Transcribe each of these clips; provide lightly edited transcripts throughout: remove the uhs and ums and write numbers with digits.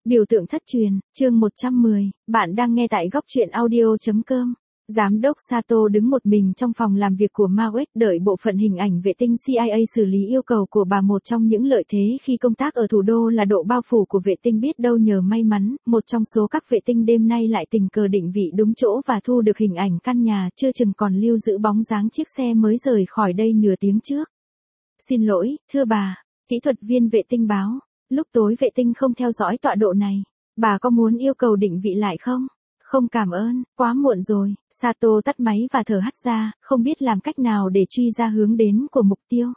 Biểu tượng thất truyền, chương 110, bạn đang nghe tại góc truyện audio.com. Giám đốc Sato đứng một mình trong phòng làm việc của Mawek đợi bộ phận hình ảnh vệ tinh CIA xử lý yêu cầu của bà. Một trong những lợi thế khi công tác ở thủ đô là độ bao phủ của vệ tinh, biết đâu nhờ may mắn, một trong số các vệ tinh đêm nay lại tình cờ định vị đúng chỗ và thu được hình ảnh căn nhà, chưa chừng còn lưu giữ bóng dáng chiếc xe mới rời khỏi đây nửa tiếng trước. Xin lỗi, thưa bà, kỹ thuật viên vệ tinh báo. Lúc tối vệ tinh không theo dõi tọa độ này. Bà có muốn yêu cầu định vị lại không? Không, cảm ơn, quá muộn rồi. Sato tắt máy và thở hắt ra, không biết làm cách nào để truy ra hướng đến của mục tiêu.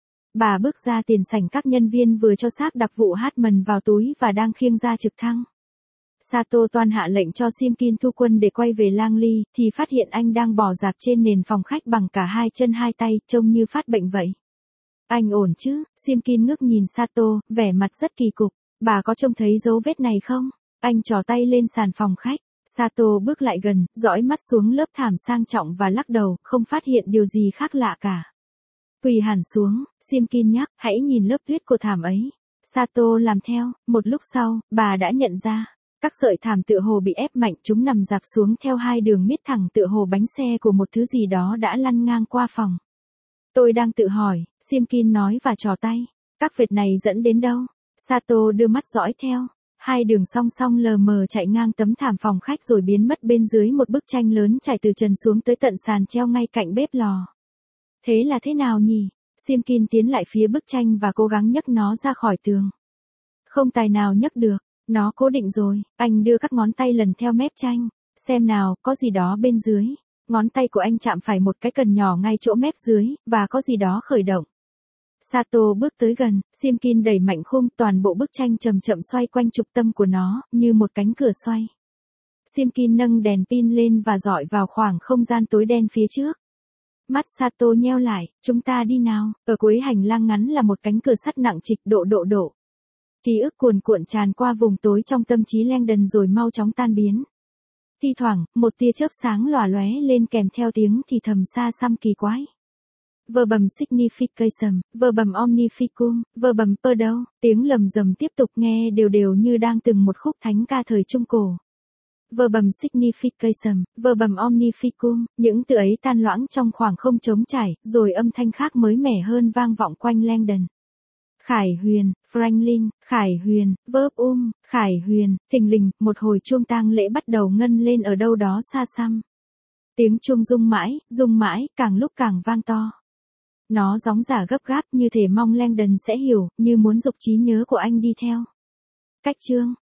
Bà bước ra tiền sảnh, các nhân viên vừa cho xác đặc vụ Hartman vào túi và đang khiêng ra trực thăng. Sato toan hạ lệnh cho Simkin thu quân để quay về Langley, thì phát hiện anh đang bò dạp trên nền phòng khách bằng cả hai chân hai tay, trông như phát bệnh vậy. Anh ổn chứ? Simkin ngước nhìn Sato, vẻ mặt rất kỳ cục. Bà có trông thấy dấu vết này không? Anh trỏ tay lên sàn phòng khách. Sato bước lại gần, dõi mắt xuống lớp thảm sang trọng và lắc đầu, không phát hiện điều gì khác lạ cả. Quỳ hẳn xuống, Simkin nhắc, hãy nhìn lớp tuyết của thảm ấy. Sato làm theo, một lúc sau, bà đã nhận ra. Các sợi thảm tựa hồ bị ép mạnh, chúng nằm dạp xuống theo hai đường miết thẳng tựa hồ bánh xe của một thứ gì đó đã lăn ngang qua phòng. Tôi đang tự hỏi, Simkin nói và trò tay. Các vệt này dẫn đến đâu? Sato đưa mắt dõi theo. Hai đường song song lờ mờ chạy ngang tấm thảm phòng khách rồi biến mất bên dưới một bức tranh lớn trải từ trần xuống tới tận sàn treo ngay cạnh bếp lò. Thế là thế nào nhỉ? Simkin tiến lại phía bức tranh và cố gắng nhấc nó ra khỏi tường. Không tài nào nhấc được, nó cố định rồi. Anh đưa các ngón tay lần theo mép tranh. Xem nào, có gì đó bên dưới. Ngón tay của anh chạm phải một cái cần nhỏ ngay chỗ mép dưới, và có gì đó khởi động. Sato bước tới gần, Simkin đẩy mạnh khung, toàn bộ bức tranh chậm chậm xoay quanh trục tâm của nó, như một cánh cửa xoay. Simkin nâng đèn pin lên và dọi vào khoảng không gian tối đen phía trước. Mắt Sato nheo lại, chúng ta đi nào. Ở cuối hành lang ngắn là một cánh cửa sắt nặng trịch độ. Ký ức cuồn cuộn tràn qua vùng tối trong tâm trí Langdon rồi mau chóng tan biến. Thi thoảng, một tia chớp sáng lòa lóe lên kèm theo tiếng thì thầm xa xăm kỳ quái. Verbum signification, verbum omnificum, verbum perdo, tiếng lầm rầm tiếp tục nghe đều như đang từng một khúc thánh ca thời Trung Cổ. Verbum signification, verbum omnificum, những từ ấy tan loãng trong khoảng không trống trải, rồi âm thanh khác mới mẻ hơn vang vọng quanh Langdon. Khải huyền, Franklin, Khải huyền, verb Khải huyền, thình lình, một hồi chuông tang lễ bắt đầu ngân lên ở đâu đó xa xăm. Tiếng chuông rung mãi, càng lúc càng vang to. Nó gióng giả gấp gáp như thể mong Langdon sẽ hiểu, như muốn giục trí nhớ của anh đi theo. Cách chương,